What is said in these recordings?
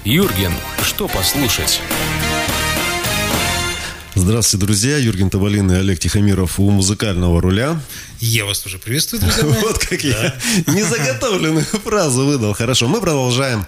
Юрген, что послушать? Здравствуйте, друзья. Юрген Табалин и Олег Тихомиров у музыкального руля. Я вас тоже приветствую, друзья мои. Вот как я незаготовленную фразу выдал. Хорошо, мы продолжаем.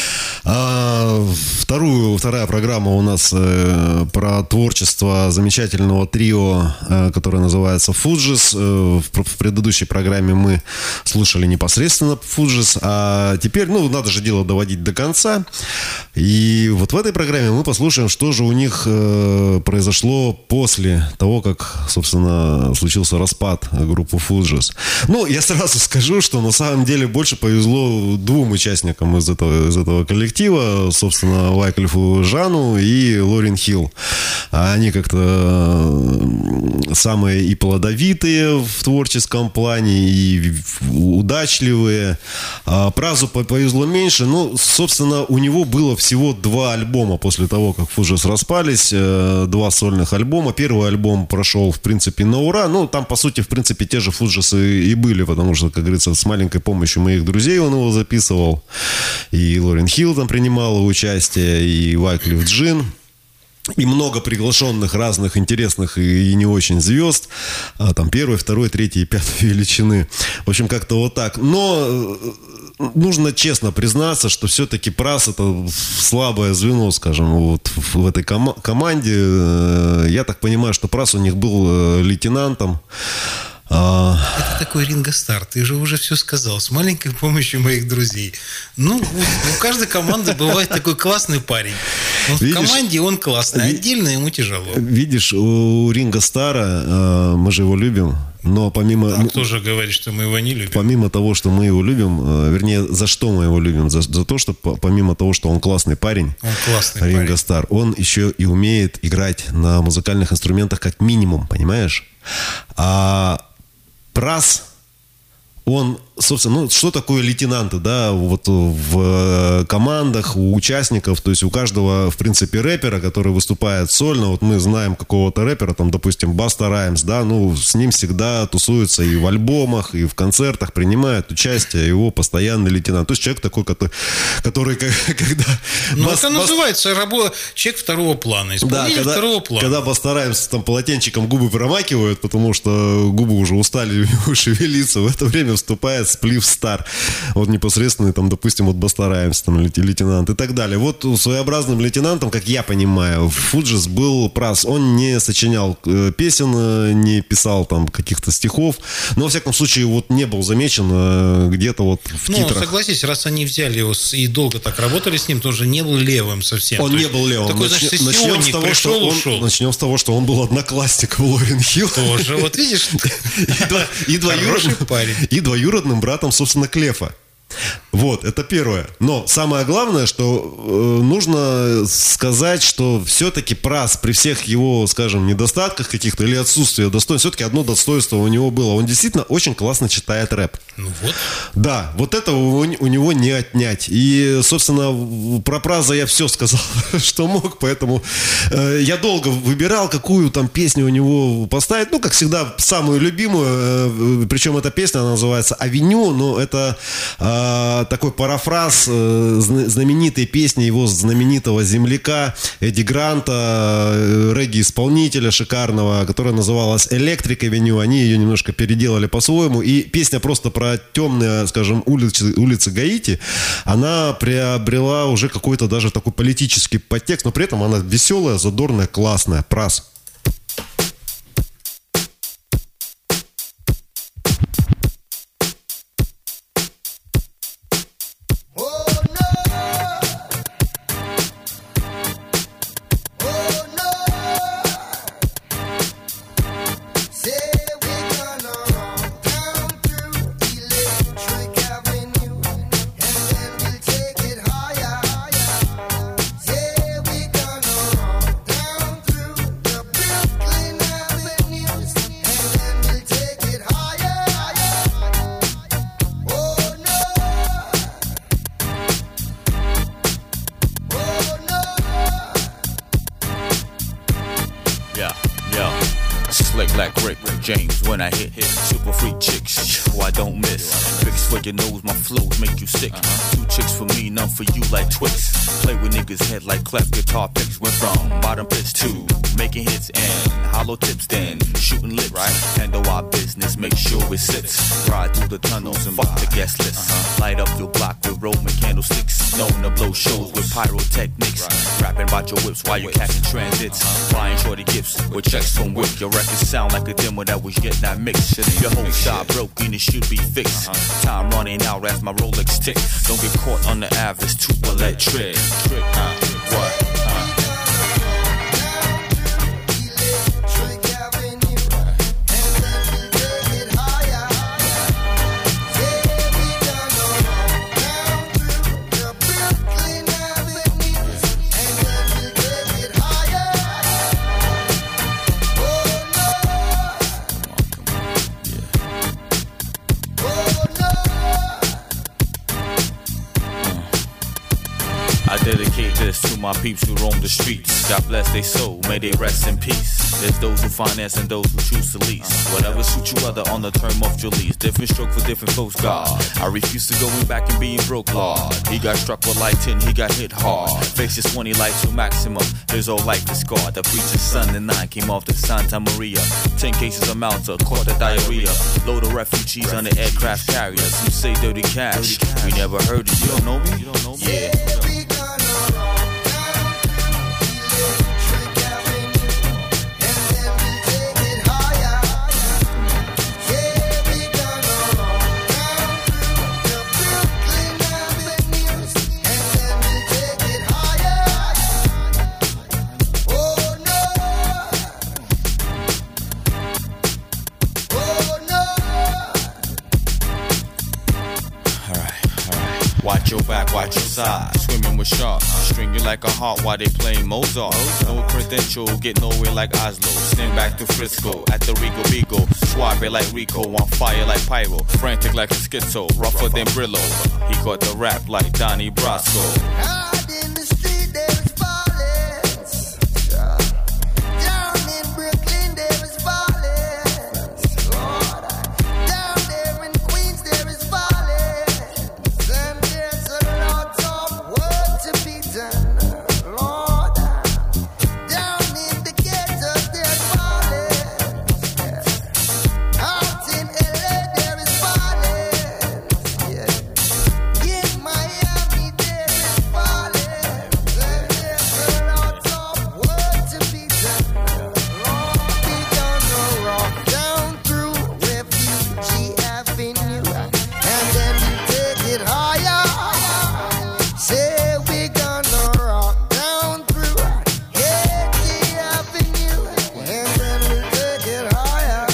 Вторая программа у нас про творчество замечательного трио, которое называется Fugees. В предыдущей программе мы слушали непосредственно Fugees, а теперь, надо же дело доводить до конца. И вот в этой программе мы послушаем, что же у них произошло после того, как, собственно, случился распад группы Fugees. Я сразу скажу, что на самом деле больше повезло двум участникам из этого коллектива, собственно, Вайклифу Жану и Лорен Хилл. Они как-то самые и плодовитые в творческом плане, и удачливые. Празу повезло меньше. Собственно, у него было всего 2 альбома после того, как Fugees распались. 2 сольных альбома. Первый альбом прошел, в принципе, на ура. Там, по сути, в принципе, те же Fugees и были, потому что, как говорится, с маленькой помощью моих друзей он его записывал. И Лорен Хилл там принимала участие, и Wyclef Jean, и много приглашенных разных интересных и не очень звезд. Там 1, 2, 3 и 5 величины. В общем, как-то вот так. Но нужно честно признаться, что все-таки Праз — это слабое звено, скажем, вот в этой команде. Я так понимаю, что Праз у них был лейтенантом. Это такой Ринго Стар, ты же уже все сказал, с маленькой помощью моих друзей. У каждой команды бывает такой классный парень. В команде он классный, отдельно ему тяжело. Видишь, у Ринго Стара, мы же его любим, но помимо... А кто же говорит, что мы его не любим? Помимо того, что мы его любим, вернее, за что мы его любим? За то, что помимо того, что он классный парень, Ринго Стар, он еще и умеет играть на музыкальных инструментах как минимум, понимаешь? Праз, он, собственно, что такое лейтенанты, да, вот в командах, у участников, то есть у каждого, в принципе, рэпера, который выступает сольно, вот мы знаем какого-то рэпера, там, допустим, Баста Раймс, да, с ним всегда тусуются и в альбомах, и в концертах, принимает участие его постоянный лейтенант, то есть человек такой, который когда... это называется человек второго плана, исполнитель второго плана. Когда Баста Раймс там полотенчиком губы промакивают, потому что губы уже устали шевелиться, в это время вступает Сплив Стар. Вот непосредственно, там, допустим, вот Баста Раймс, там, лейтенант и так далее. Вот своеобразным лейтенантом, как я понимаю, в Fugees был Праз. Он не сочинял песен, не писал там каких-то стихов, но, во всяком случае, вот не был замечен где-то вот в титрах. Согласись, раз они взяли его и долго так работали с ним, тоже не был левым совсем. Он не был левым. Такой, значит, сессионник, пришел, ушел. Начнем с того, что он был одноклассником Лорен Хилл. Тоже, вот видишь, хороший парень. И двоюродным братом, собственно, Клефа. Вот, это первое. Но самое главное, что нужно сказать, что все-таки Праз при всех его, скажем, недостатках каких-то или отсутствии достоинств, все-таки одно достоинство у него было. Он действительно очень классно читает рэп. Вот. Да, вот этого у него не отнять. И, собственно, про Праза я все сказал, что мог, поэтому я долго выбирал, какую там песню у него поставить. Как всегда, самую любимую. Причем эта песня, она называется «Авеню», но это... такой парафраз знаменитой песни его знаменитого земляка Эдди Гранта, регги-исполнителя шикарного, которая называлась «Электрик Авеню». Они ее немножко переделали по-своему. И песня просто про темные, скажем, улицы Гаити, она приобрела уже какой-то даже такой политический подтекст, но при этом она веселая, задорная, классная. Праз. Slick like Rick James when I hit super free chicks, who I don't miss. Tricks for your nose, my flows make you sick. 2 chicks for me, none for you like Twix. Play with his head like cleft guitar picks. Went from bottom pitch to making hits and hollow tips, then shooting lips. Right? Handle our business, make sure it sits. Ride through the tunnels and fuck the guest list. Light up your block with Roman candlesticks. Known to blow shows with pyrotechnics. Rapping about your whips while you're catching transits. Buying shorty gifts with checks from Wick. Your records sound like a demo that was yet not mixed. Your whole shop broken, it should be fixed. Time running out as my Rolex tick. Don't get caught on the average, too electric. What? I dedicate this to my peeps who roam the streets. God bless their soul, may they rest in peace. There's those who finance and those who choose to lease. Whatever suits you other on the term of your lease. Different stroke for different folks, God. I refuse to going back and being broke, Lord. He got struck with light 10, he got hit hard. Faces 20 like to maximum, his whole life is scarred. The preacher's son and 9 came off to Santa Maria. 10 cases of Malta, caught the diarrhea. Load of refugees on the aircraft carriers. Some say dirty cash, we never heard it. You don't know me? Yeah. Watch your back, watch your side. Swimming with sharks, string you like a heart while they playing Mozart. No credential, get nowhere like Oslo. Stand back to Frisco, at the Rico Beagle. Suave like Rico, on fire like Pyro. Frantic like a schizo, rougher than Brillo. He caught the rap like Donnie Brasco. Out in the street there is violence. Down in Brooklyn there is violence. Lord, down there in Queens there is violence. And there's a lot of work to be done. Lord, down in the ghetto there's violence. Out in LA there is violence. In Miami there is violence. And there's a lot of work to be done. Lord, we gonna rock down through Refugee Avenue, and then we take it higher. Say we gonna rock down through Haiti Avenue, and then we take it higher.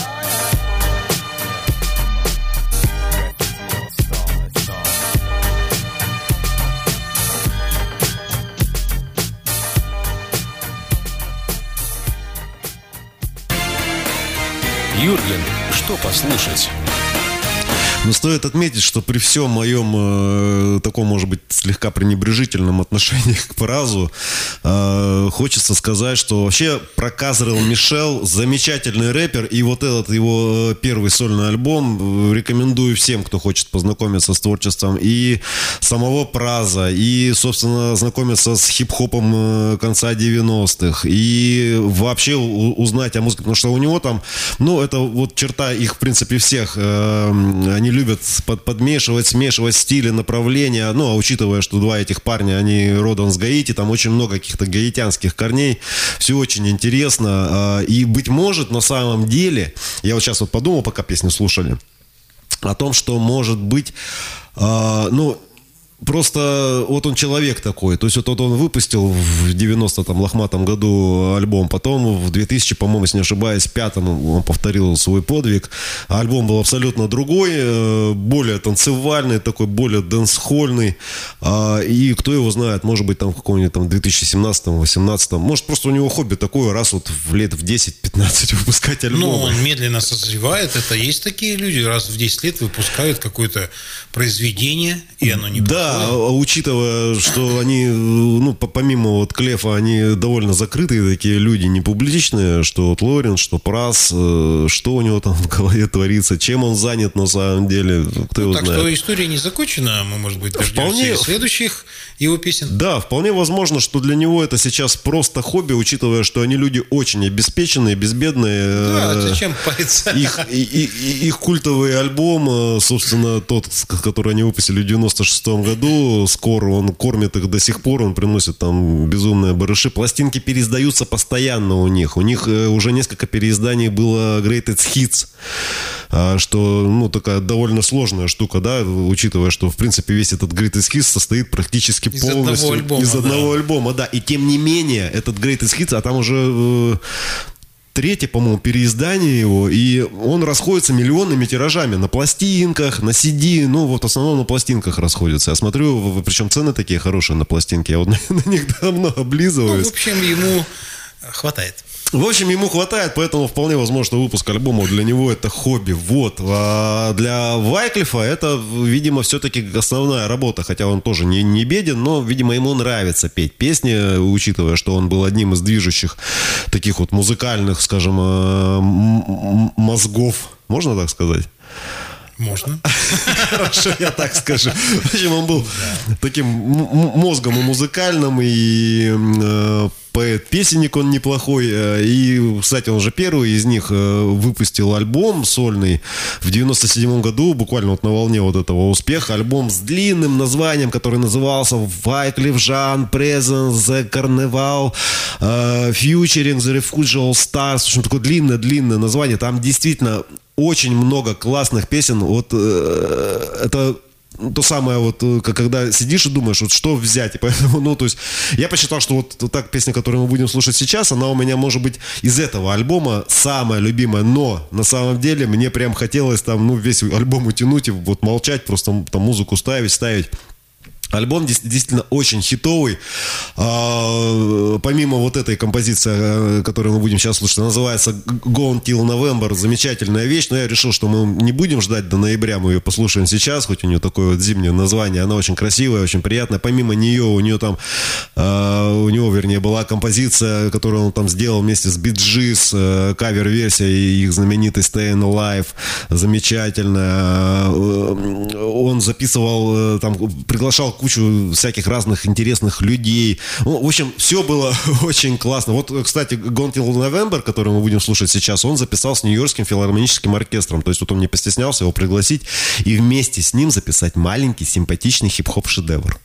Юрген, что послушать? Но стоит отметить, что при всем моем таком, может быть, слегка пренебрежительном отношении к Празу, хочется сказать, что вообще Проказрел Мишел замечательный рэпер, и вот этот его первый сольный альбом рекомендую всем, кто хочет познакомиться с творчеством и самого Праза, и, собственно, знакомиться с хип-хопом конца 90-х, и вообще узнать о музыке, потому что у него там, ну, это вот черта их, в принципе, всех, они любят подмешивать, смешивать стили, направления. Ну, а учитывая, что два этих парня, они родом с Гаити, там очень много каких-то гаитянских корней. Все очень интересно. И, быть может, на самом деле, я вот сейчас вот подумал, пока песню слушали, о том, что, может быть, ну, просто вот он человек такой. То есть вот он выпустил в 90-м лохматом году альбом. Потом в 2000, по-моему, если не ошибаюсь, 5-м он повторил свой подвиг. Альбом был абсолютно другой, более танцевальный, такой более дэнсхольный. И кто его знает, может быть, там в каком-нибудь там 2017-18, может, просто у него хобби такое, раз вот в лет в 10-15 выпускать альбом. Ну, он медленно созревает. Это есть такие люди, раз в 10 лет выпускают какое-то произведение, и оно не да, Да, учитывая, что они, ну, помимо вот Клефа, они довольно закрытые такие люди, не публичные, что вот Лорен, что Прас, что у него там в голове творится, чем он занят на самом деле, кто его так знает. что история не закончена, мы, может быть, дождемся следующих его песен. Да, вполне возможно, что для него это сейчас просто хобби, учитывая, что они люди очень обеспеченные, безбедные. Да, зачем париться? Их культовый альбом, собственно, тот, который они выпустили в 96-м году, скоро он кормит их до сих пор, он приносит там безумные барыши. Пластинки переиздаются постоянно у них. У них уже несколько переизданий было Greatest Hits, что, ну, такая довольно сложная штука, да, учитывая, что, в принципе, весь этот Greatest Hits состоит практически полностью из одного альбома, да. И тем не менее, этот Greatest Hits, а там уже третье, по-моему, переиздание его, и он расходится миллионными тиражами на пластинках, на CD, ну вот в основном на пластинках расходится. Я смотрю, причем цены такие хорошие на пластинки, я вот на них давно облизываюсь. Ну, в общем, ему хватает. В общем, ему хватает, поэтому вполне возможно, что выпуск альбома для него это хобби. Вот. А для Вайклифа это, видимо, все-таки основная работа, хотя он тоже не беден, но, видимо, ему нравится петь песни, учитывая, что он был одним из движущих таких вот музыкальных, скажем, мозгов. Можно так сказать? Можно. Хорошо, я так скажу. В общем, он был таким мозгом и музыкальным, и поэт-песенник он неплохой. И, кстати, он же первый из них выпустил альбом сольный в 97 году, буквально вот на волне вот этого успеха. Альбом с длинным названием, который назывался Wyclef Jean Presence The Carnival Featuring The Refugee Stars. В общем, такое длинное название. Там действительно очень много классных песен. Вот это то самое, вот, когда сидишь и думаешь, вот что взять. И поэтому, ну, то есть, я посчитал, что вот так песня, которую мы будем слушать сейчас, она у меня, может быть, из этого альбома самая любимая. Но, на самом деле, мне прям хотелось там, ну, весь альбом утянуть и вот молчать, просто там музыку ставить. Альбом действительно очень хитовый. Помимо вот этой композиции, которую мы будем сейчас слушать, она называется Gone Till November. Замечательная вещь, но я решил, что мы не будем ждать до ноября, мы ее послушаем сейчас, хоть у нее такое вот зимнее название. Она очень красивая, очень приятная. Помимо нее, у него, вернее, была композиция, которую он там сделал вместе с Bee Gees, кавер-версия их знаменитой Stayin' Alive. Замечательная. Он записывал, там, приглашал кучу всяких разных интересных людей. Ну, в общем, все было очень классно. Вот, кстати, Gone Till November, который мы будем слушать сейчас, он записал с Нью-Йоркским филармоническим оркестром. То есть вот он не постеснялся его пригласить и вместе с ним записать маленький, симпатичный хип-хоп-шедевр.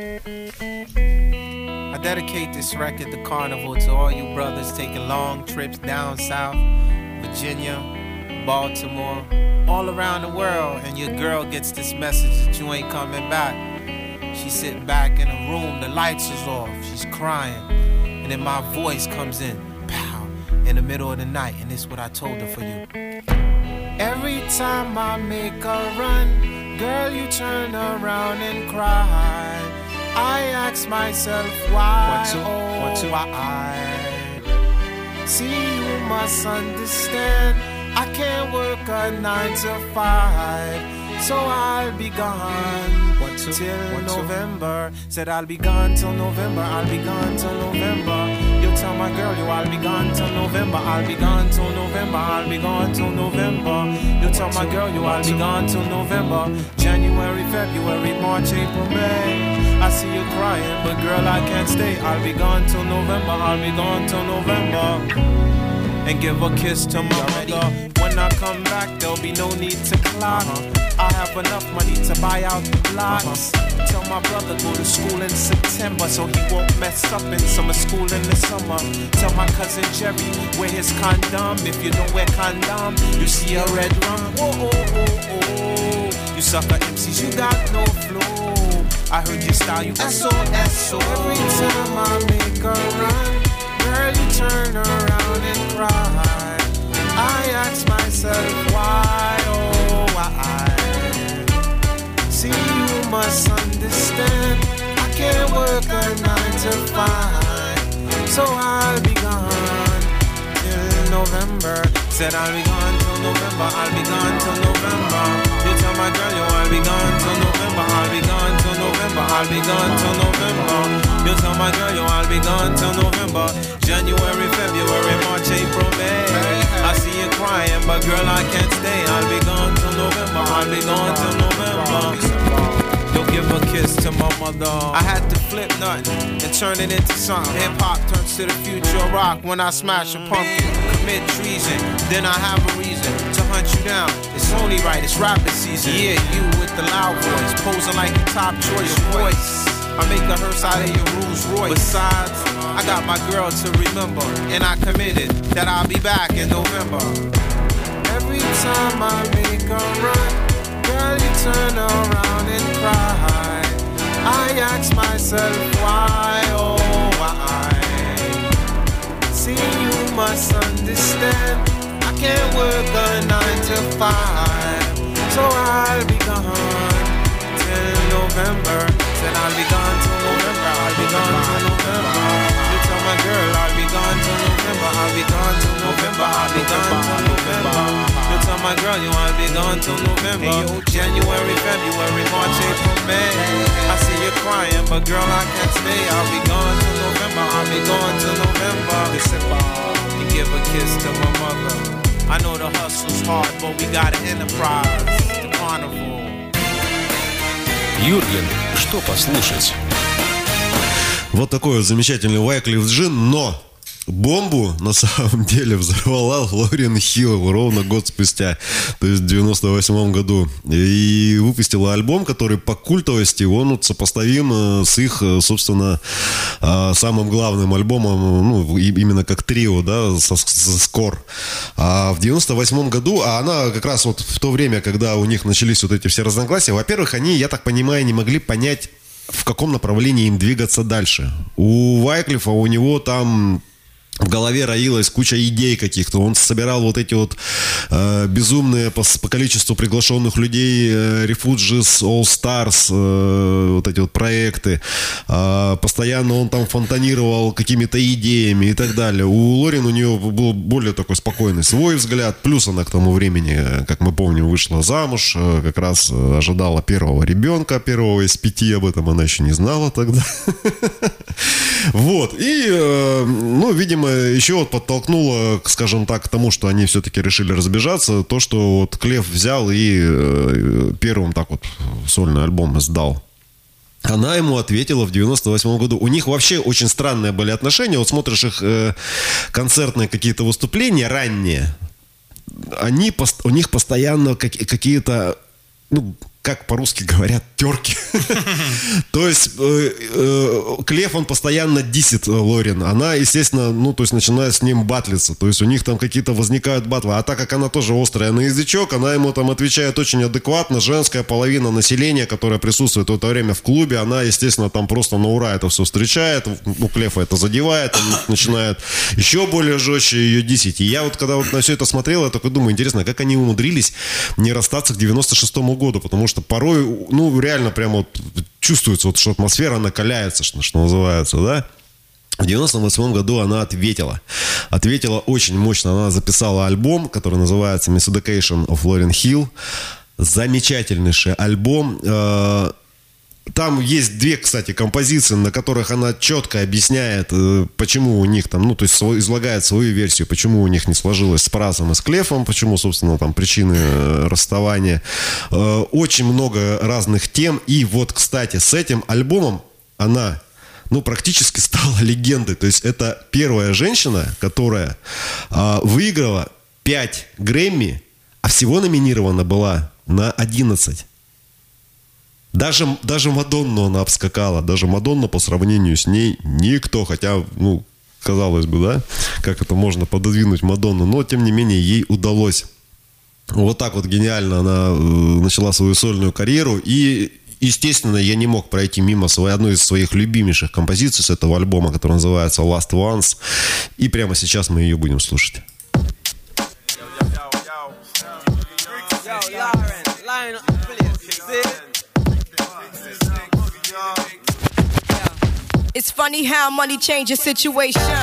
I dedicate this record to Carnival to all you brothers taking long trips down south, Virginia, Baltimore, all around the world, and your girl gets this message that you ain't coming back. She's sitting back in a room, the lights is off, she's crying, and then my voice comes in, pow, in the middle of the night, and this is what I told her for you. Every time I make a run, girl, you turn around and cry. I ask myself why, why? See, you must understand, I can't work a 9 to 5, so I'll be gone till November. Said I'll be gone till November, I'll be gone till November. You tell my girl, I'll be gone till November, I'll be gone till November, I'll be gone till November. You tell my girl, I'll be gone till November. January, February, March, April, May. I see you crying, but girl, I can't stay. I'll be gone till November, I'll be gone till November. And give a kiss to my mother. When I come back, there'll be no need to clock. I have enough money to buy out the blocks. Tell my brother go to school in September, so he won't mess up in summer school in the summer. Tell my cousin Jerry wear his condom. If you don't wear condom, you see a red rum. Oh, oh, oh, oh. You sucker MCs, you got no flow. I heard your style, you SOS. Every time I make a run, girl, you turn around and cry. I ask myself why, oh why? See, you must understand, I can't work a 9 to 5, so I'll be gone till November. Said I'll be gone till November, I'll be gone till November. You tell my girl, yo, I'll be gone till November, I'll be gone till November, I'll be gone till November. You tell my girl, yo, I'll be gone till November. January, February, March, April, May. I see you crying, but girl, I can't stay. I'll be gone till November, I'll be gone till November. You'll give a kiss to my mother. I had to flip nothing and turn it into something. Hip-hop turns to the future of rock when I smash a pumpkin. Commit treason, then I have a reason to hunt you down. It's only right, it's rapping season. Yeah, you with the loud voice, posing like your top choice voice. I make a hearse out of your Rolls Royce. Besides, I got my girl to remember, and I committed that I'll be back in November. Every time I make a run, girl, you turn around and cry. I ask myself why, oh why? See, you must understand, I can't work a 9 to 5, so I'll be gone till November. Said I'll be gone till November, I'll be gone till November. You tell my girl I'll be gone till November, I'll be gone till November, I'll be gone till November. You tell my girl you I'll be gone till November. January, February, March, April, May. I see you crying, but girl I can't stay. I'll be gone till November, I'll be gone till November. You give a kiss to my mother. I know the hustle's hard, but we got an enterprise, the carnival. Юрген, что послушать? Вот такой вот замечательный Wyclef Jean, но бомбу на самом деле взорвала Лорен Хилл ровно год спустя, то есть в 98 году. И выпустила альбом, который по культовости, он вот сопоставим с их, собственно, самым главным альбомом, ну, именно как трио, да, со Score. А в 98 году, а она как раз вот в то время, когда у них начались вот эти все разногласия, во-первых, они, я так понимаю, не могли понять, в каком направлении им двигаться дальше. У Wyclef, у него там в голове роилась куча идей каких-то. Он собирал вот эти вот безумные по количеству приглашенных людей Refugees, All Stars, вот эти вот проекты. Постоянно он там фонтанировал какими-то идеями и так далее. У Лорен, у нее был более такой спокойный свой взгляд. Плюс она к тому времени, как мы помним, вышла замуж. Как раз ожидала первого ребенка, первого из 5. Об этом она еще не знала тогда. Вот. И, ну, видимо, еще вот подтолкнуло, скажем так, к тому, что они все-таки решили разбежаться, то, что вот Клеф взял и первым так вот сольный альбом издал. Она ему ответила в 98 году. У них вообще очень странные были отношения. Вот смотришь их концертные какие-то выступления ранние, у них постоянно какие-то, ну, как по-русски говорят, терки. То есть Клеф, он постоянно диссит Лорен. Она, естественно, ну, то есть начинает с ним батлиться. То есть у них там какие-то возникают батлы. А так как она тоже острая на язычок, она ему там отвечает очень адекватно. Женская половина населения, которая присутствует в это время в клубе, она, естественно, там просто на ура это все встречает. У Клефа это задевает. Он начинает еще более жестче ее диссить. И я вот, когда вот на все это смотрел, я такой думаю, интересно, как они умудрились не расстаться к 96-му году, потому что порой, ну, реально прямо вот чувствуется, вот, что атмосфера накаляется, что называется, да. В 98 году она ответила очень мощно. Она записала альбом, который называется Miseducation of Lauryn Hill. Замечательнейший альбом. Там есть 2, кстати, композиции, на которых она четко объясняет, почему у них там, ну, то есть излагает свою версию, почему у них не сложилось с Празом и с Клефом, почему, собственно, там причины расставания. Очень много разных тем. И вот, кстати, с этим альбомом она, ну, практически стала легендой. То есть это первая женщина, которая выиграла 5 Грэмми, а всего номинирована была на 11. Даже Мадонну она обскакала. Даже Мадонна по сравнению с ней никто. Хотя, ну, казалось бы, да, как это можно пододвинуть Мадонну. Но, тем не менее, ей удалось. Вот так вот гениально она начала свою сольную карьеру. И, естественно, я не мог пройти мимо одной из своих любимейших композиций с этого альбома, который называется Last Ones. И прямо сейчас мы ее будем слушать. It's funny how money changes situation.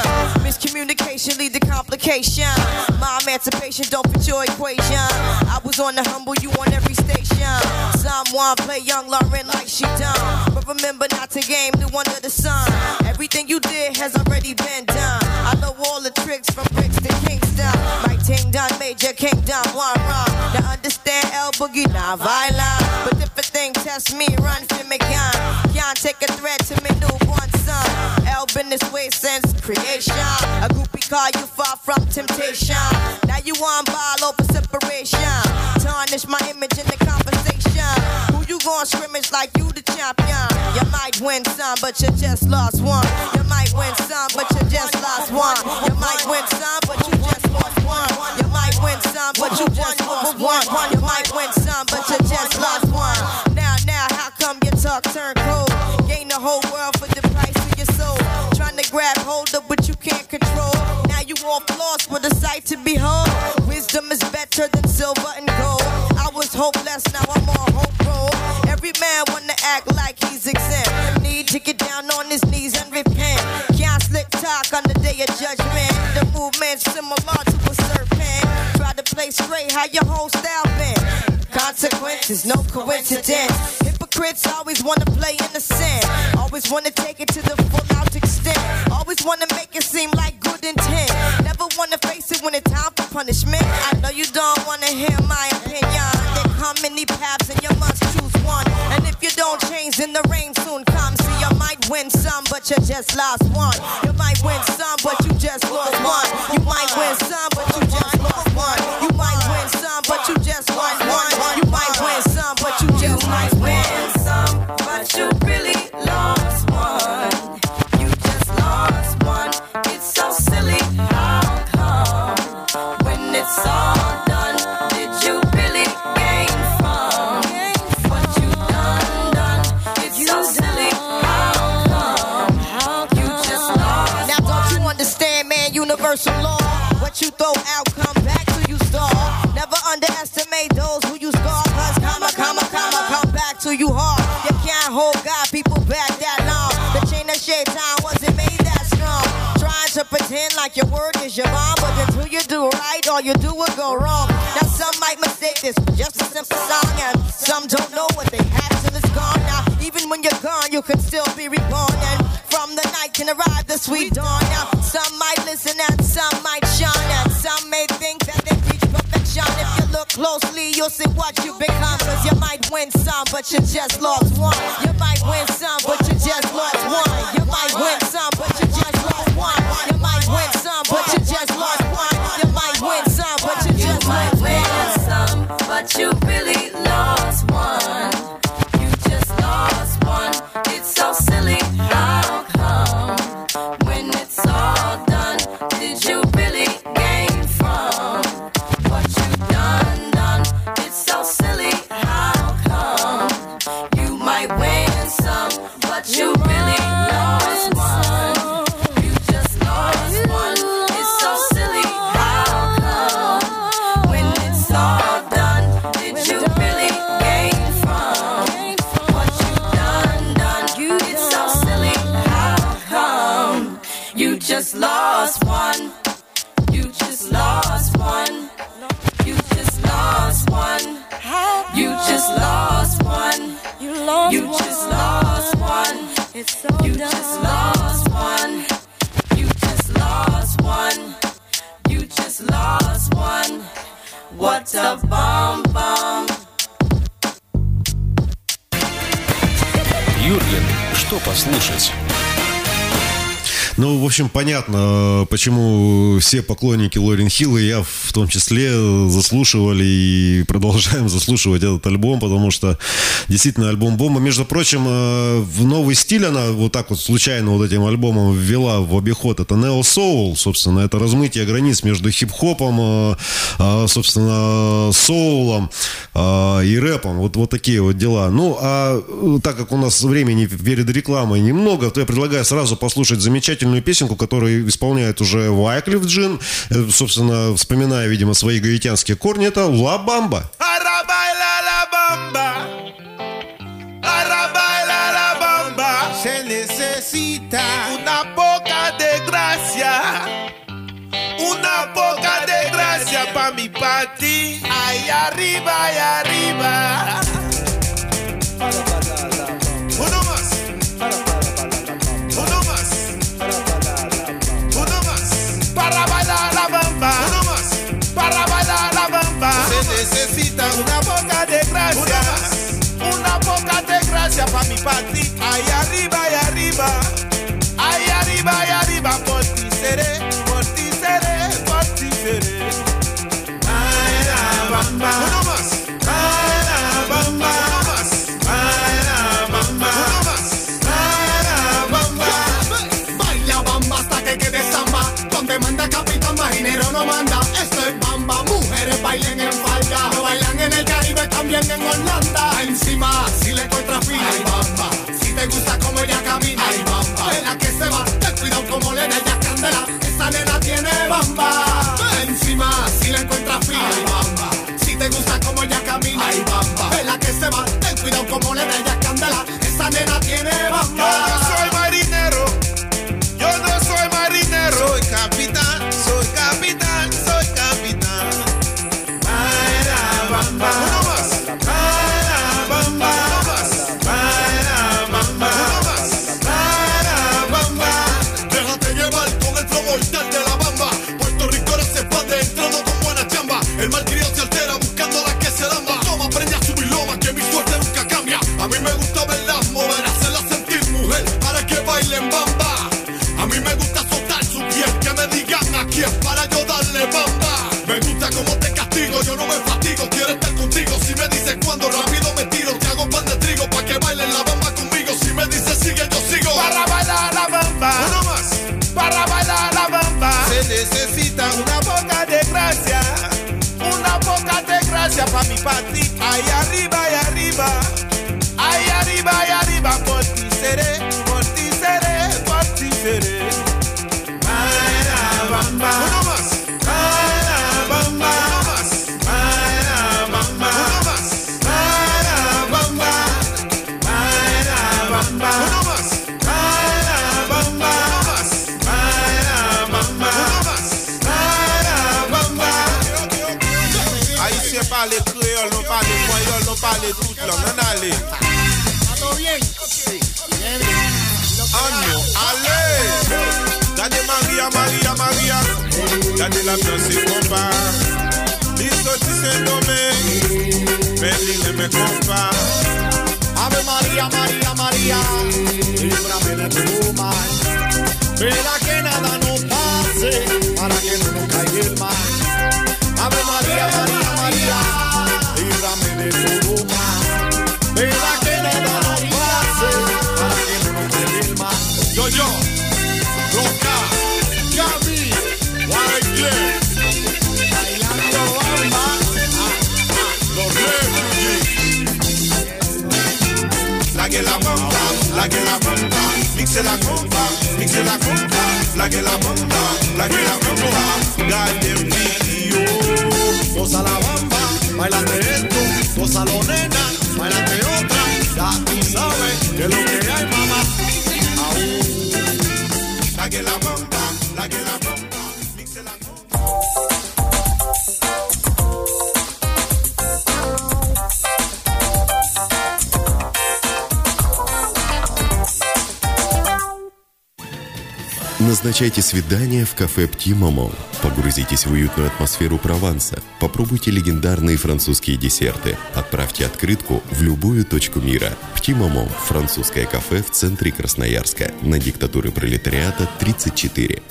Miscommunication lead to complication. My emancipation don't fit your equation. I was on the humble, you on every station. Someone play young Lauren like she done. But remember not to game new under the sun. Everything you did has already been done. I know all the tricks from bricks to Kingston. My ting done, Major Kingdom, one run. Now understand L Boogie, not violent. But if a thing test me, run for me gun. Can't take a threat to me newborn son. L been this way since creation. A groupie call you far from temptation. Now you on ball over separation. Tarnish my image in the conversation. Who you gon' scrimmage like you the champion? You might win some, but you just lost one. You might win some, but you just lost one. You might win some, but you just lost one. You might win some, but you just lost one. You might win some, but you just lost one. Now, how come your talk turn cold? Gain the whole world for the price of your soul. Trying to grab hold of what you can't control. Now you off lost with a sight to behold. Wisdom is better than silver and gold. I was hopeless, now I'm on hope roll. Every man wanna act like he's exempt. Need to get down on his knees and repent. Can't slick talk on the day of judgment. The movement's similar to a serpent. Try to play straight, how your whole style been. Consequences, no coincidence. Hypocrites always wanna play innocent. Always wanna take it to the full out extent. Always wanna make it seem like good intent. Never wanna face it when it's time for punishment. I know you don't wanna hear my opinion. There come many paths and you must choose one. And if you don't change, then the rain soon comes. See, you might win some, but you just lost one. You might win some, but you just lost one. You might win some, but you just lost one. You might win some, but you just lost one. You might win some, but you just might win some, but you really lost one. You just lost one. It's so silly. How come when it's all done, did you really gain from what you done? It's so silly. How come you just lost? Now don't you understand, man? Universal law. What you throw out, come back till you stall. Never underestimate those who you scar. Cause come back to you hard. You can't hold God, people back that long. The chain of shaitan wasn't made that strong. Trying to pretend like your word is your bond, but until you do right, all you do will go wrong. Now some might mistake this for just a simple song, and some don't know what they had till it's gone. Now even when you're gone, you can still be reborn, and from the night can arrive the sweet dawn. Now some might listen and some might shine, and some may think that they reach perfection. If you look closely, you'll see what you become. Cause you might win some, but you just lost one. You might win some, but you just lost one. You might win some, but you just lost one. You might win some, but you just lost one. You might win some, but you just lost one. But you really lost one. You just lost one. It's so silly. How come when it's all done, did you really gain from what you done? It's so silly. How come you might win some, but you really lost one? You just lost one. It's so silly. How come when it's all done, did you really gain from what you done? It's so silly. How come you just lost one? You just lost one. You just lost one. You just lost one. You just lost one. You just lost one. You just lost one. You just lost one. What a bomb. Юрген, что послушать? Ну, в общем, понятно, почему все поклонники Лорен Хилл, и я в том числе, заслушивали и продолжаем заслушивать этот альбом, потому что действительно альбом бомба. Между прочим, в новый стиль она вот так вот случайно вот этим альбомом ввела в обиход. Это Neo Soul, собственно, это размытие границ между хип-хопом, собственно, соулом и рэпом. Вот такие вот дела. Ну, а так как у нас времени перед рекламой немного, то я предлагаю сразу послушать замечательную песенку, которую исполняет уже Wyclef Jean, собственно, вспоминая, видимо, свои гаитянские корни, это «Ла Бамба». Se necesita una poca de gracia. pa' ti, ahí arriba, ahí arriba. Uno más. Uno más. Uno más. Para bailar la bamba. Uno más. Para bailar la bamba. Se necesita una poca de gracia. Una poca de gracia pa' mi party. Ahí arriba, ahí arriba. Ahí arriba, ahí arriba. Por ti seré, por ti seré, por ti seré. Baila bamba. Uno más. Baila bamba. Uno más. Baila bamba. Uno más. Baila bamba. Baila bamba hasta que quede samba. Donde manda capitán marinero no manda. Esto es bamba. Mujeres bailen en falda. No bailan en el Caribe, también en Holanda. Encima, si le encuentras fina, ay bamba. Si te gusta como ella camina, ay bamba. En la que se va, ten cuidado como le da ella candela. Esa nena tiene bamba. Encima, si le encuentras fina, ay bamba. Si te gusta como ella camina, ay bamba. En la que se va, ten cuidado como le da ella candela. Esa nena tiene bamba. Yo no soy marinero. Yo no soy marinero. Soy capitán, soy capitán, soy capitán. Baila bamba. Uno más. Baila bamba. Uno más. Baila bamba. Uno más. Baila bamba. Déjate llevar con el flow mortal de la bamba. Puerto Rico ahora se expande entrando con buena chamba. El malcriado se altera buscando la que se lamba. Toma, aprende a subir loma que mi suerte nunca cambia. A mí me gusta verlas mover, hacerlas sentir mujer para que bailen bamba. A mí me gusta soltar su piel, que me digan a quién para yo darle bamba. Me gusta cómo te castigo, yo no me fatigo, quiero estar contigo. Si me dices cuándo, rápido me tiro. Te hago pan de trigo pa' que bailen la bamba conmigo. Si me dices sigue, yo sigo. Para bailar la bamba. Uno más. Para bailar la bamba. Se necesita una poca de gracia. Una poca de gracia pa' mi party. Ahí arriba, ahí arriba. Ahí arriba, ahí arriba. Por ti seré, por ti seré, por ti seré. Baila bamba. Uno más. Baila bamba. Uno más. Baila bamba. Uno más. Baila bamba. Baila bamba. Uno más. Baila bamba. Uno más. Baila bamba. Uno más. Baila bamba. Haïtien parle créole, non parle croyole, non parle toute langue. Non allez. ¿Todo bien? Ah non, allez. Dade Maria, Maria, Maria. Dade la danse compa. Listo ti se nome. Berlin me compa. Ave María, María, María, líbrame de tu mal. Para que nada nos pase, para que no nos caiga el mal. Ave María, María, María, líbrame de tu mal. Para que nada nos pase, para que no nos caiga el mal. Yo, Loca, Gaby, Wyclef, Bailando bamba, los refugees. La que la bamba, la que la bamba, mixe la compa, mixe la compa, la que la bamba, la que la bamba, dale video. goza la bamba, bailate esto, goza lo nena, bailate otra, ya tú sabes que lo que hay mamá. La que la bamba, la que la bamba, mixe la compa. Назначайте свидание в кафе «Пти Мамо». Погрузитесь в уютную атмосферу Прованса. Попробуйте легендарные французские десерты. Отправьте открытку в любую точку мира. «Пти Мамо» – французское кафе в центре Красноярска. На Диктатуры пролетариата 34.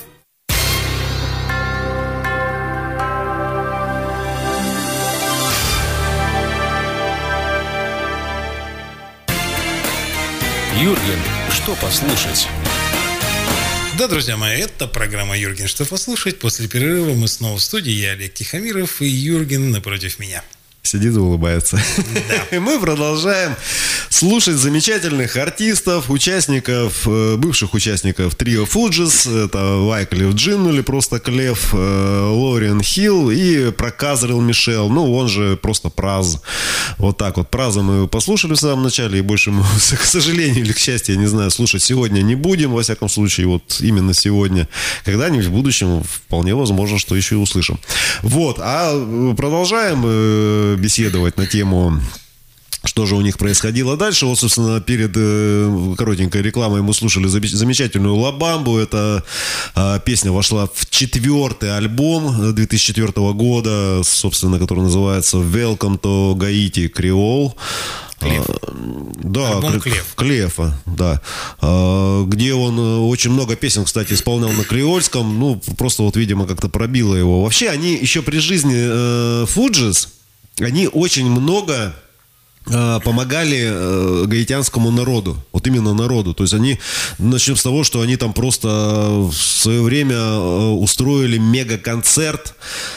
Юрген, что послушать? Да, друзья мои, это программа «Юрген, что послушать». После перерыва мы снова в студии. Я Олег Тихомиров и Юрген напротив меня. Сидит и улыбается. И мы продолжаем слушать замечательных артистов, участников, бывших участников трио Фуджис. Это Вайклиф Джин, или просто Клеф, Лориан Хилл и Проказрил Мишел. Ну, он же просто Пraz. Вот так вот. Праза мы послушали в самом начале, и больше мы, к сожалению или к счастью, я не знаю, слушать сегодня не будем. Во всяком случае, вот именно сегодня. Когда-нибудь в будущем вполне возможно, что еще и услышим. Вот. А продолжаем беседовать на тему, что же у них происходило дальше. Вот, собственно, перед коротенькой рекламой мы слушали замечательную «Ла Бамбу». Эта песня вошла в 4-й альбом 2004 года, собственно, который называется «Welcome to Гаити Creole». Клеф. Да, альбом Клеф. Клефа, да. Где он очень много песен, кстати, исполнял на креольском. Ну, просто вот, видимо, как-то пробило его. Вообще, они еще при жизни Фуджис, они очень много помогали гаитянскому народу. Вот именно народу. То есть они, начнем с того, что они там просто в свое время устроили мега-концерт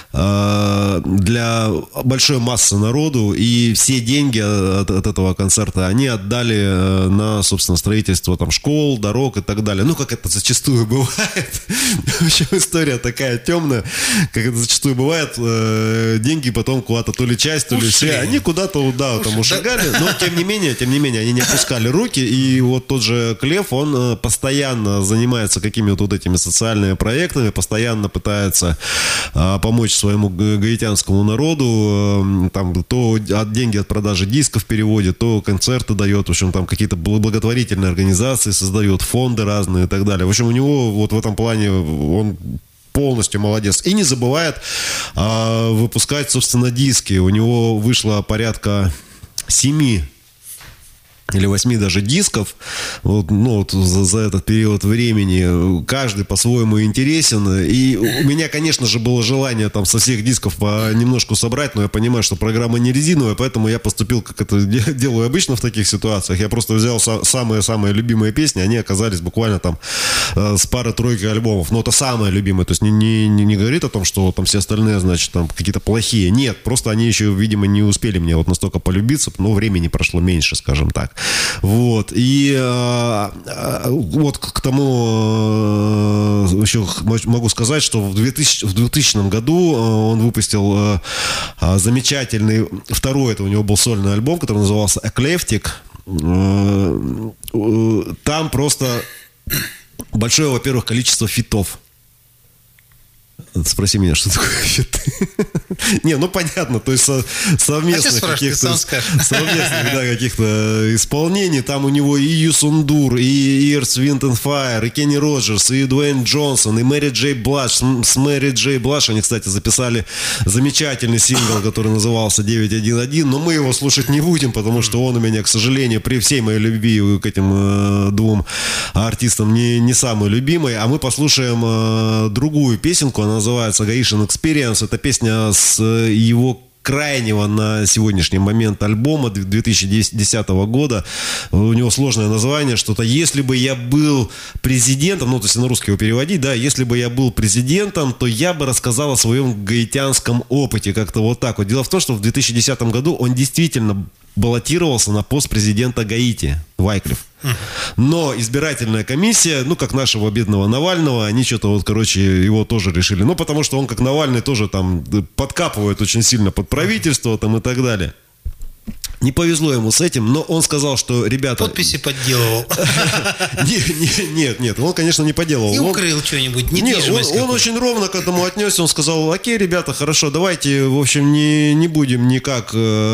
для большой массы народу, и все деньги от этого концерта они отдали на, собственно, строительство там школ, дорог и так далее. Ну, как это зачастую бывает. В общем, история такая темная, как это зачастую бывает. Деньги потом куда-то то ли часть, то ли все. Они куда-то, да, там ушагали, но тем не менее, они не опускали руки. И вот тот же Клеф, он постоянно занимается какими-то вот этими социальными проектами, постоянно пытается помочь своему гаитянскому народу. Там то деньги от продажи дисков переводит, то концерты дает, в общем, там какие-то благотворительные организации создает, фонды разные и так далее. В общем, у него вот в этом плане он полностью молодец. И не забывает выпускать, собственно, диски. У него вышло порядка 7 или 8 даже дисков вот, ну, вот за этот период времени. Каждый по-своему интересен. И у меня, конечно же, было желание там со всех дисков понемножку собрать, но я понимаю, что программа не резиновая, поэтому я поступил, как это делаю обычно в таких ситуациях. Я просто взял самые-самые любимые песни, они оказались буквально там с пары-тройки альбомов. Но это самое любимое. То есть не говорит о том, что там все остальные, значит, там какие-то плохие. Нет, просто они еще, видимо, не успели мне вот настолько полюбиться, но времени прошло меньше, скажем так. Вот. И вот к тому еще могу сказать, что в 2000 году он выпустил замечательный второй, это у него был сольный альбом, который назывался «Eclectic». Там просто большое, во-первых, количество фитов. Спроси меня, что такое фиты. Не, ну понятно, то есть совместных каких-то каких-то исполнений. Там у него и Юсундур, и Earth, Wind and Fire, и Кенни Роджерс, и Дуэйн Джонсон, и Мэри Джей Блаш. С Мэри Джей Блаш они, кстати, записали замечательный сингл, который назывался 911, но мы его слушать не будем, потому что он у меня, к сожалению, при всей моей любви к этим двум артистам не самый любимый. А мы послушаем другую песенку, она называется Haitian Experience. Это песня с его крайнего на сегодняшний момент альбома 2010 года. У него сложное название, что-то «Если бы я был президентом», ну, то есть на русский его переводить, да, «Если бы я был президентом, то я бы рассказал о своем гаитянском опыте». Как-то вот так вот. Дело в том, что в 2010 году он действительно баллотировался на пост президента Гаити, Вайклиф. Но избирательная комиссия, ну, как нашего бедного Навального, они что-то вот, короче, его тоже решили. Ну, потому что он, как Навальный, тоже там подкапывает очень сильно под правительство там и так далее. Не повезло ему с этим, но он сказал, что ребята... Подписи подделывал. Нет, он, конечно, не подделывал. И укрыл что-нибудь, недвижимость. Он очень ровно к этому отнесся, он сказал: окей, ребята, хорошо, давайте, в общем, не будем никак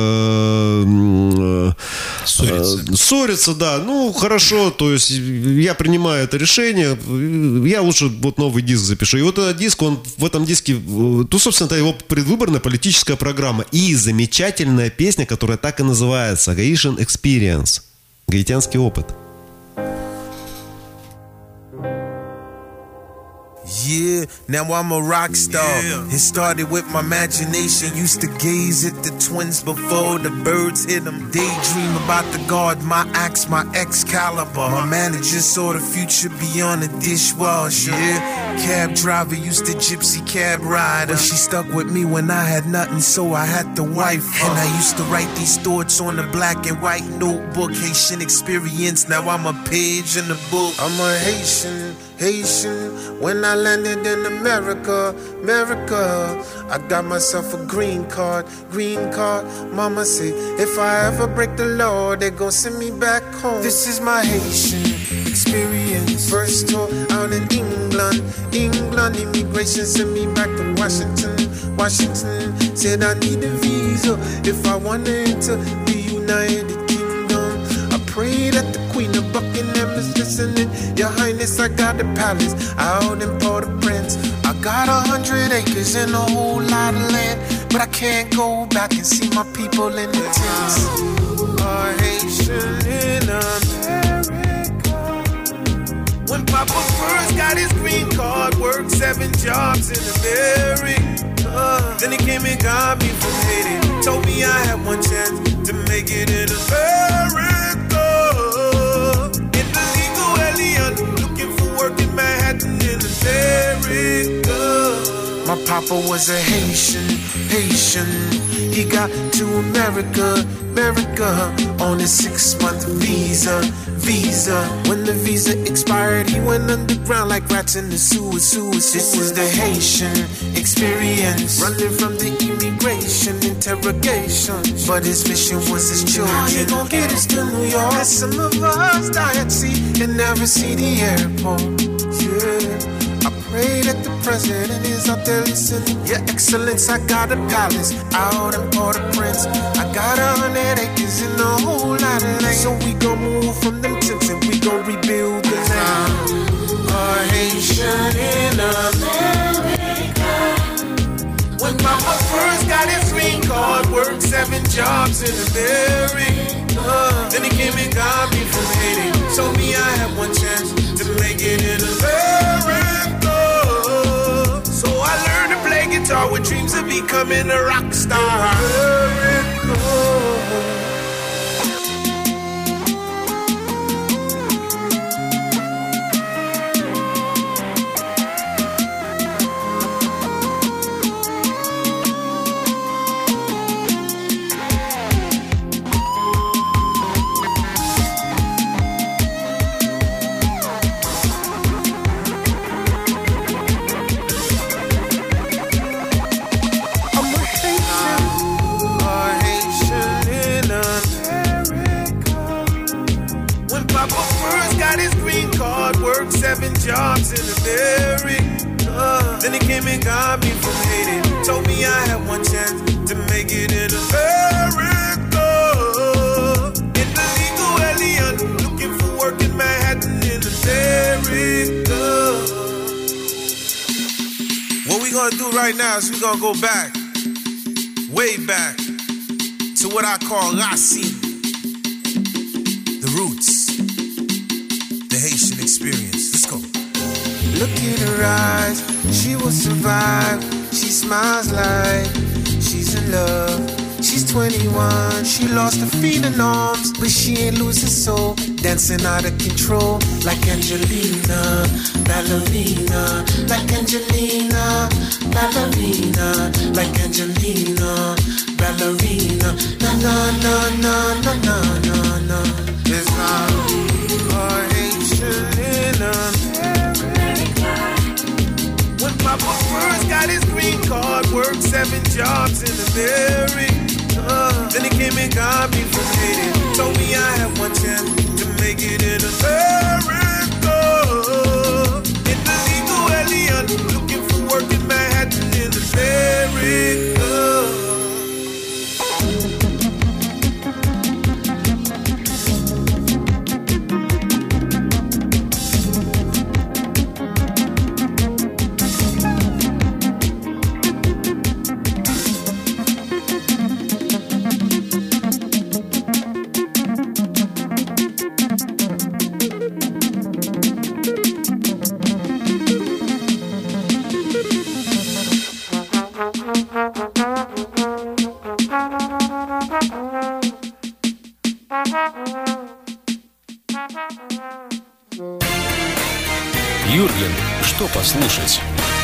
ссориться, да, ну, хорошо, то есть я принимаю это решение, я лучше вот новый диск запишу. И вот этот диск, он в этом диске, то, собственно, это его предвыборная политическая программа и замечательная песня, которая так и называется Haitian Experience. Гаитянский опыт. Yeah, now I'm a rock star. It started with my imagination. Used to gaze at the twins before the birds hit them. Daydream about the guard, my axe, my Excalibur. My manager saw the future beyond the dishwasher. Yeah, cab driver used to gypsy cab rider. But she stuck with me when I had nothing, so I had to wife her. And I used to write these thoughts on the black and white notebook. Haitian experience, now I'm a page in the book. I'm a Haitian. When I landed in America, I got myself a green card. Mama say, if I ever break the law, they gon' send me back home. This is my Haitian experience. First tour out in England, immigration sent me back to Washington. Said I need a visa if I wanna enter the United Kingdom. I pray that the Queen of Buckingham is listening. Your Highness, I got a palace out in Port-au-Prince. I got 100 acres and a whole lot of land, but I can't go back and see my people in the tents. Are Haitian in America. When Papa first got his green card, worked 7 jobs in America. Then he came and got me from Haiti. Told me I had one chance to make it in America. Looking for work in Manhattan in America. My papa was a Haitian. He got to America on a 6-month visa. When the visa expired, he went underground like rats in the sewers. This is the Haitian experience, running from the immigration interrogation. But his mission was his children. How you gon' get us to New York? And some of us die at sea and never see the airport. Yeah. I pray that the president is out there listening. Your Excellence, I got a palace out in Port-au-Prince. I got 100 acres and a whole lot of land. So we gon' move from them tents and we gon' rebuild the land. Our Haitian in America. When Mama first got his green card, worked 7 jobs in America. Then he came and got me from Haiti. Told me I had one chance to make it in America. So I learned to play guitar with dreams of becoming a rock star. Worked 7 jobs in America. Then he came and got me from Haiti. Told me I had one chance to make it in America. In the legal alien, looking for work in Manhattan in America. What we gonna do right now is we gonna go back, way back, to what I call Racine, the roots. Haitian experience. Let's go. Look at her eyes, she will survive. She smiles like she's in love. She's 21, she lost her feet and arms, but she ain't losing soul. Dancing out of control like Angelina, ballerina, like Angelina, ballerina, like Angelina, ballerina. Na na na na na na na na. It's not in America. When Papa first got his green card, worked 7 jobs in America. Then he came and got me from Haiti. Told me I had one chance to make it in America. In the legal alien, looking for work in Manhattan in America. слушать.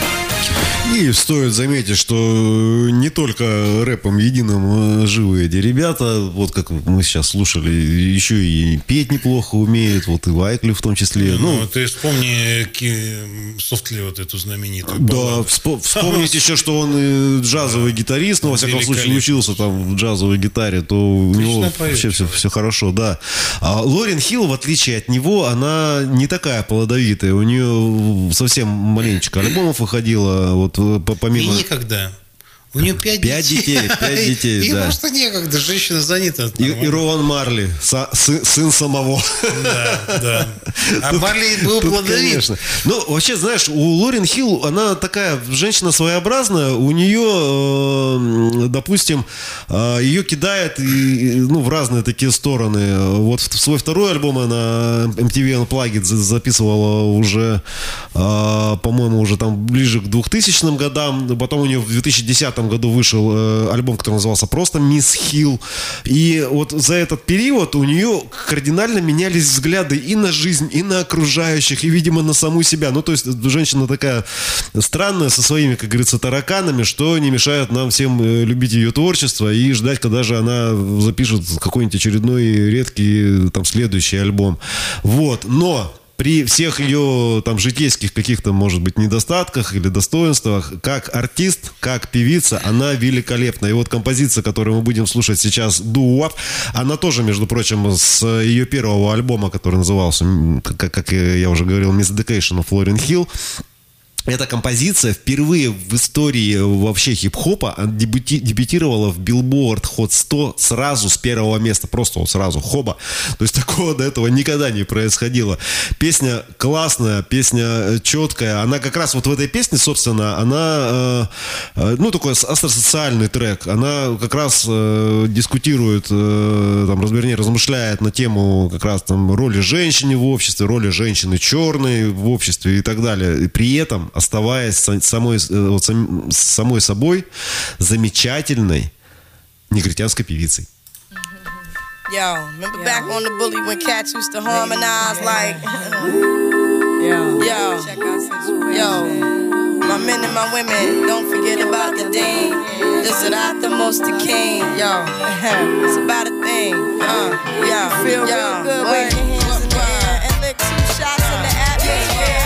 И стоит заметить, что не только рэпом единым живы эти ребята, вот как мы сейчас слушали, еще и петь неплохо умеют, вот и Вайкли в том числе. Ну, ты вспомни Софтли, вот эту знаменитую. Да, вспомнить еще, что он джазовый гитарист, но во всяком случае учился там в джазовой гитаре, то у него вообще все хорошо, да. А Лорен Хилл, в отличие от него, она не такая плодовитая, у нее совсем маленечко альбомов выходило, вот помимо... И никогда. У нее 5 детей. 5 детей, да. И просто некогда, женщина занята. И Роуан Марли, сын самого. Да. А Марли был плодовит. Ну, вообще, знаешь, у Лорен Хилл, она такая женщина своеобразная, у нее, допустим, ее кидает в разные такие стороны. Вот в свой второй альбом она MTV Unplugged записывала уже, по-моему, уже там ближе к 2000 годам. Потом у нее в 2010 году вышел альбом, который назывался просто «Мисс Хилл». И вот за этот период у нее кардинально менялись взгляды и на жизнь, и на окружающих, и, видимо, на саму себя. Ну, то есть женщина такая странная, со своими, как говорится, тараканами, что не мешает нам всем любить ее творчество и ждать, когда же она запишет какой-нибудь очередной редкий там следующий альбом. Вот, но... При всех ее там житейских каких-то, может быть, недостатках или достоинствах, как артист, как певица, она великолепна. И вот композиция, которую мы будем слушать сейчас, «Do Up», она тоже, между прочим, с ее первого альбома, который назывался, как я уже говорил, «Miseducation of Lauryn Hill». Эта композиция впервые в истории вообще хип-хопа дебютировала в Billboard Hot 100 сразу с первого места. Просто вот сразу, хоба. То есть такого до этого никогда не происходило. Песня классная, песня четкая. Она как раз вот в этой песне, собственно, она, такой остросоциальный трек. Она как раз дискутирует, размышляет на тему как раз там роли женщины в обществе, роли женщины черной в обществе и так далее. И при этом оставаясь самой собой замечательной негритянской певицей. Yo, remember back on the bully when cats used to harmonize like yo, my men and my women, don't forget about the dean. This is not the most the king, yo. It's about a thing, yo. Feel real good, wave your hands in the air and lick 2 shots in the atmosphere.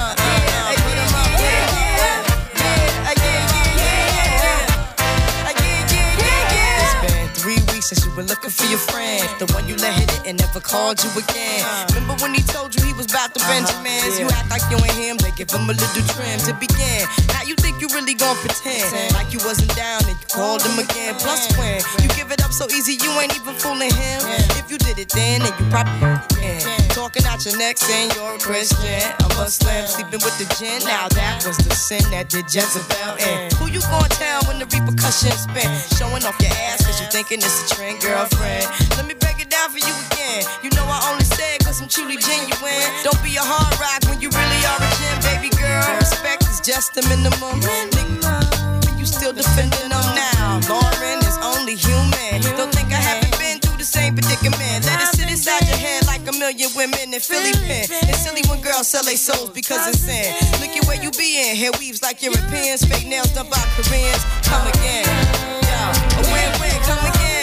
Since you were looking for your friend, the one you let hit it and never called you again. Remember when he told you he was about to Benjamins? You act like you ain't him, they give him a little trim to begin. Now you think you really gon' pretend like you wasn't down and you called him again. Plus when you give it up so easy, you ain't even fooling him. If you did it then you probably can. Talking out your neck saying you're a Christian, a Muslim, sleeping with the gin. Now that was the sin that did Jezebel in. Who you gon' tell when the repercussions spin? Showing off your ass cause you thinking it's a trend, girlfriend. Let me break it down for you again. You know I only say it cause I'm truly genuine. Don't be a hard rock when you really are a gem, baby girl. Respect is just the minimum. Nigga, you still defending them now. Lauren is only human. Don't think I haven't been through the same predicament. Let it sit inside your head like a million women in Philly pen. It's silly when girls sell their souls because it's sin. Look at where you be in. Hair weaves like Europeans. Fake nails done by Koreans. Come again. Yo, a win-win, come again.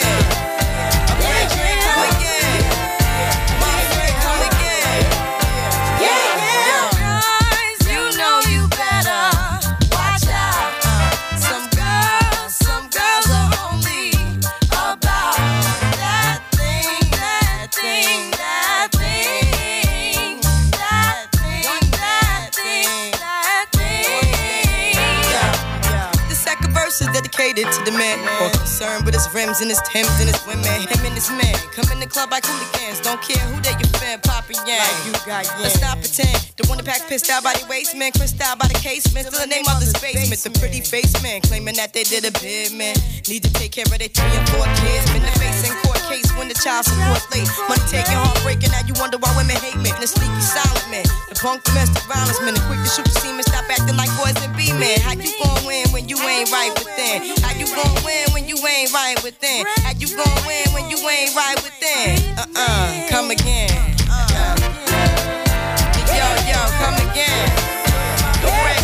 Dedicated to the man, more concerned with his rims and his Timbs and his women. Him and his man come in the club like hooligans. Don't care who they your fan, Papa Yang. Like you got Yang. Let's not pretend. The one that pack pissed out by the waist man, crissed out by the casement. Still the name of this basement. The pretty face man claiming that they did a bid, man. Need to take care of their 3 and 4 kids. Been the face in court case when the child support late. Money taking, heartbreaking. Now you wonder why women hate men. The sneaky silent man, the punk domestic violence man, the quick to shoot the semen. Stop acting like boys and be men. How you gon' win when you ain't right within? How you gon' win when you ain't right within? How you gon' win when you ain't right within? Come again. Yo, come again. The way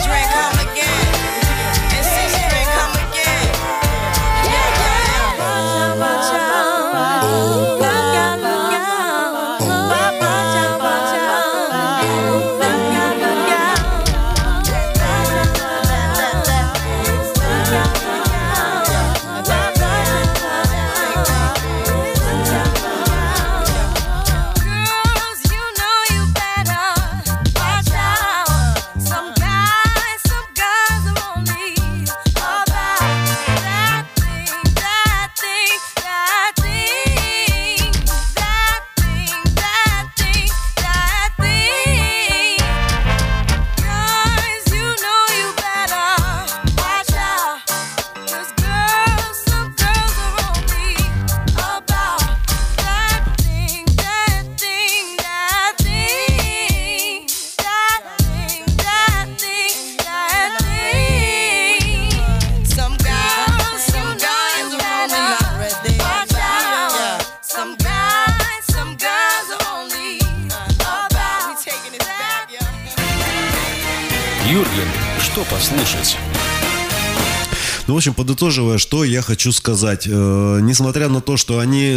что послушать? Ну, в общем, подытоживая, что я хочу сказать. Несмотря на то, что они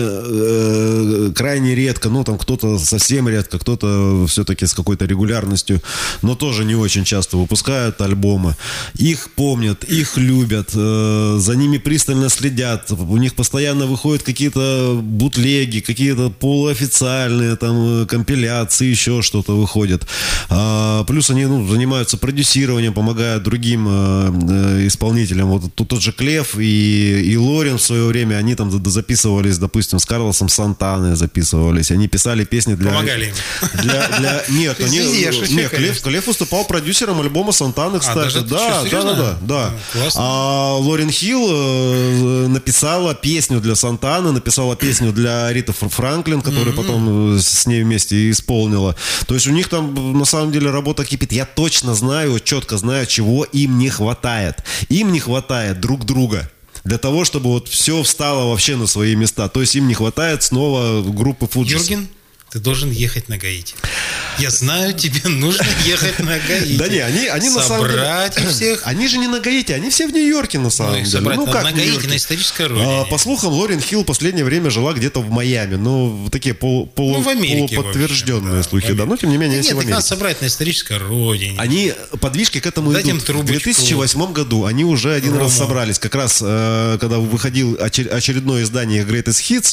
крайне редко, ну, там кто-то совсем редко, кто-то все-таки с какой-то регулярностью, но тоже не очень часто выпускают альбомы. Их помнят, их любят, за ними пристально следят. У них постоянно выходят какие-то бутлеги, какие-то полуофициальные там компиляции, еще что-то выходит. Плюс они занимаются продюсированием, помогают другим исполнителям. Вот тот же Клеф и Лорен в свое время, они там записывались, допустим, с Карлосом Сантаной записывались. Они писали песни для... Помогали им. Нет, Клеф выступал продюсером альбома Сантаны, кстати. Да. А Лорен Хилл написала песню для Сантаны, написала песню для Риты Франклин, которую потом с ней вместе исполнила. То есть у них там на самом деле работа кипит. Я точно знаю, четко знаю, чего им не хватает. Им не хватает друг друга. Для того, чтобы вот все встало вообще на свои места. То есть им не хватает снова группы Фуджис. Юрген, ты должен ехать на Гаити. Я знаю, тебе нужно ехать на Гаити. Да не, они на самом деле... Собрать всех. Они же не на Гаити, они все в Нью-Йорке на самом деле. Собрать на Гаити, на исторической родине. По слухам, Лорен Хилл в последнее время жила где-то в Майами. Ну, такие полуподтвержденные слухи. Да, но тем не менее, нет, их надо собрать на исторической родине. Они подвижки к этому идут. В 2008 году они уже один раз собрались. Как раз, когда выходил очередное издание Greatest Hits,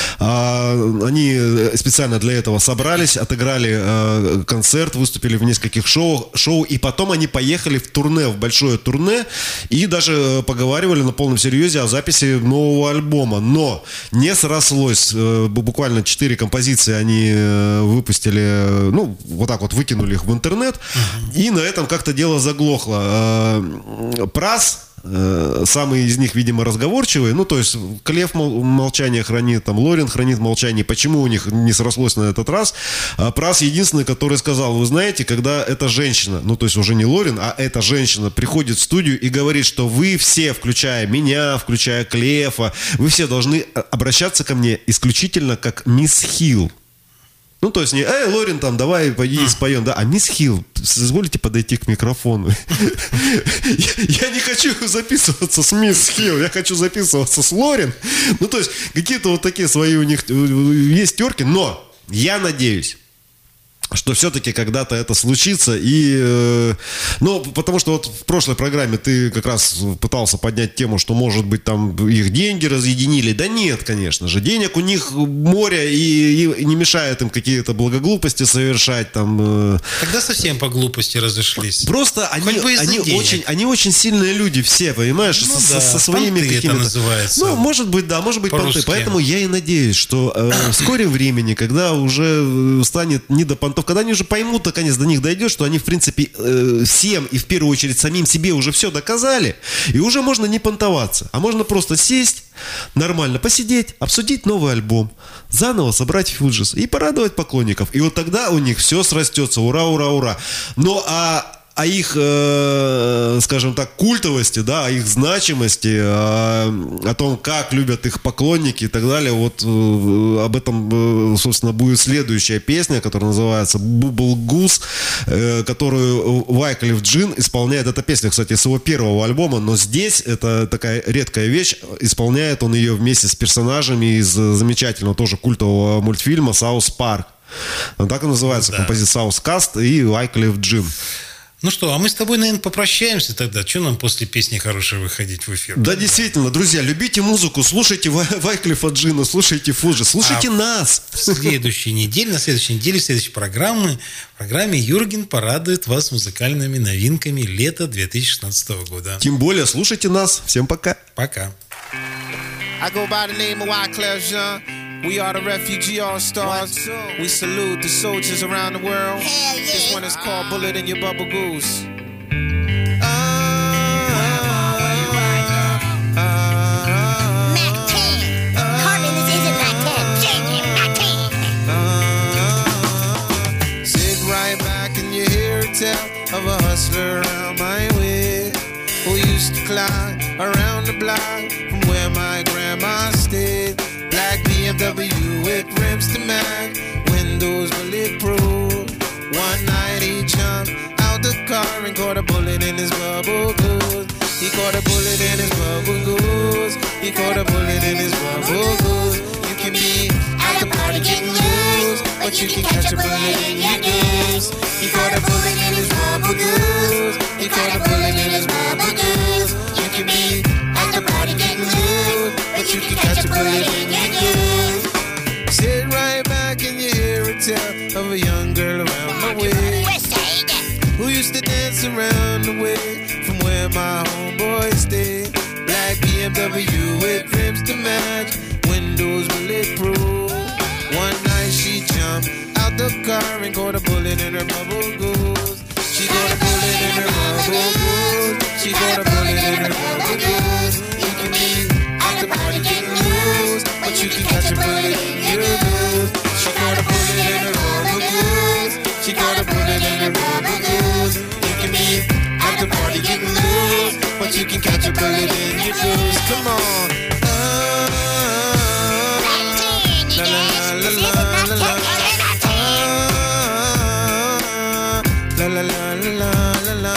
они специально для этого собрались, отыграли концерт, выступили в нескольких шоу, и потом они поехали в турне, в большое турне, и даже поговаривали на полном серьезе о записи нового альбома. Но не срослось. Буквально 4 композиции они выпустили, ну, вот так вот выкинули их в интернет, и на этом как-то дело заглохло. Прас, самый из них, видимо, разговорчивый. Ну, то есть Клеф молчание хранит, там Лорен хранит молчание. Почему у них не срослось на этот раз? Прас единственный, который сказал: вы знаете, когда эта женщина, ну, то есть уже не Лорен, а эта женщина приходит в студию и говорит, что вы все, включая меня, включая Клефа, вы все должны обращаться ко мне исключительно как мисс Хилл. Ну, то есть не, Лорен, там, давай, пойди споем, да, а мисс Хилл, изволите подойти к микрофону. Я не хочу записываться с мисс Хилл, я хочу записываться с Лорен. Ну, то есть какие-то вот такие свои у них есть терки, но я надеюсь, что все-таки когда-то это случится. И, ну, потому что вот в прошлой программе ты как раз пытался поднять тему, что, может быть, там их деньги разъединили. Да нет, конечно же. Денег у них море, и не мешает им какие-то благоглупости совершать. Там. Когда совсем по глупости разошлись. Просто они очень сильные люди все, понимаешь? Ну, со своими какими-то... это называется. Ну, может быть, да, может быть, понты. Поэтому я и надеюсь, что в скором времени, когда уже станет не до понтов, когда они уже поймут, наконец до них дойдет, что они, в принципе, всем и в первую очередь самим себе уже все доказали, и уже можно не понтоваться, а можно просто сесть, нормально посидеть, обсудить новый альбом, заново собрать Фуджис и порадовать поклонников. И вот тогда у них все срастется. Ура, ура, ура. Ну, о их, скажем так, культовости, да, о их значимости, о том, как любят их поклонники и так далее. Вот об этом, собственно, будет следующая песня, которая называется «Bubble Goose», которую Wyclef Jean исполняет. Эта песня, кстати, с его первого альбома, но здесь это такая редкая вещь. Исполняет он ее вместе с персонажами из замечательного тоже культового мультфильма «Саус Парк». Так и называется, композиция «Саус Каст» и Wyclef Jean. Ну что, а мы с тобой, наверное, попрощаемся тогда. Что нам после песни хорошей выходить в эфир? Да, действительно, друзья, любите музыку, слушайте Wyclef Jean, слушайте Фуджи, слушайте нас. На следующей неделе, в следующей программе Юрген порадует вас музыкальными новинками лета 2016 года. Тем более, слушайте нас. Всем пока. Пока. I go by the name of Wyclef Jean. We are the Refugee All-Stars. We salute the soldiers around the world. Hell yeah. This one is called Bullet in Your Bubble Goose. Sit right back and you hear a tale of a hustler around my way who used to climb around the block from where my grandma stayed. Black BMW with rims to match, windows bulletproof. One night he jumped out the car and caught a bullet in his bubble. caught a bullet in his bubble goose. He caught a bullet in his bubble goose. You can be at the party getting loose, but you can catch a bullet in your goose. He caught a bullet in his bubble goose. He caught a bullet in his bubble goose. You can be at the party getting loose, but you can catch a bullet in your goose. Sit right back and you hear a tale of a young girl around my way, who used to dance around the way from where my homeboys stay. Black BMW with rims to match, windows bulletproof. One night she jumped out the car and caught a bullet in her bubble goose. She got a bullet in her bubble goose. She got a bullet in her bubble goose. You can be at the party getting loose, but you can catch a bullet in your goose. She got a bullet in her bubble goose. She got a bullet in her bubble goose. You can be at the party getting loose, but you can catch a bullet in your goose. Come on. La la la la la la. La la la la la la.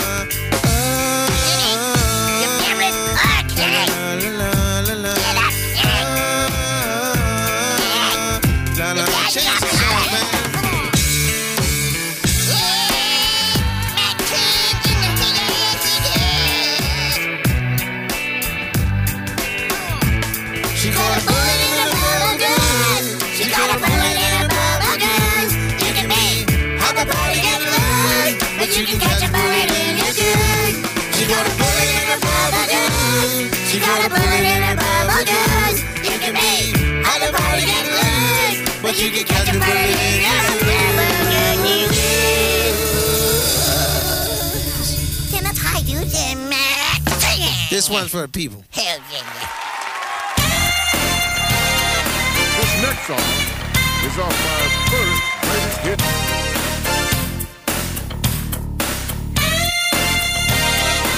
You can catch a bullet in your goose. She got a bullet in her bubble goose. She got a bullet in her bubble goose. You can be at the party getting loose, but you can catch a bullet in your goose. Can I try you them? This one's for the people. Hell yeah. This next song is off my first greatest hit.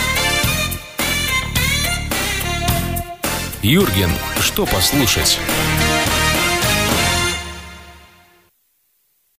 Юрген, что послушать?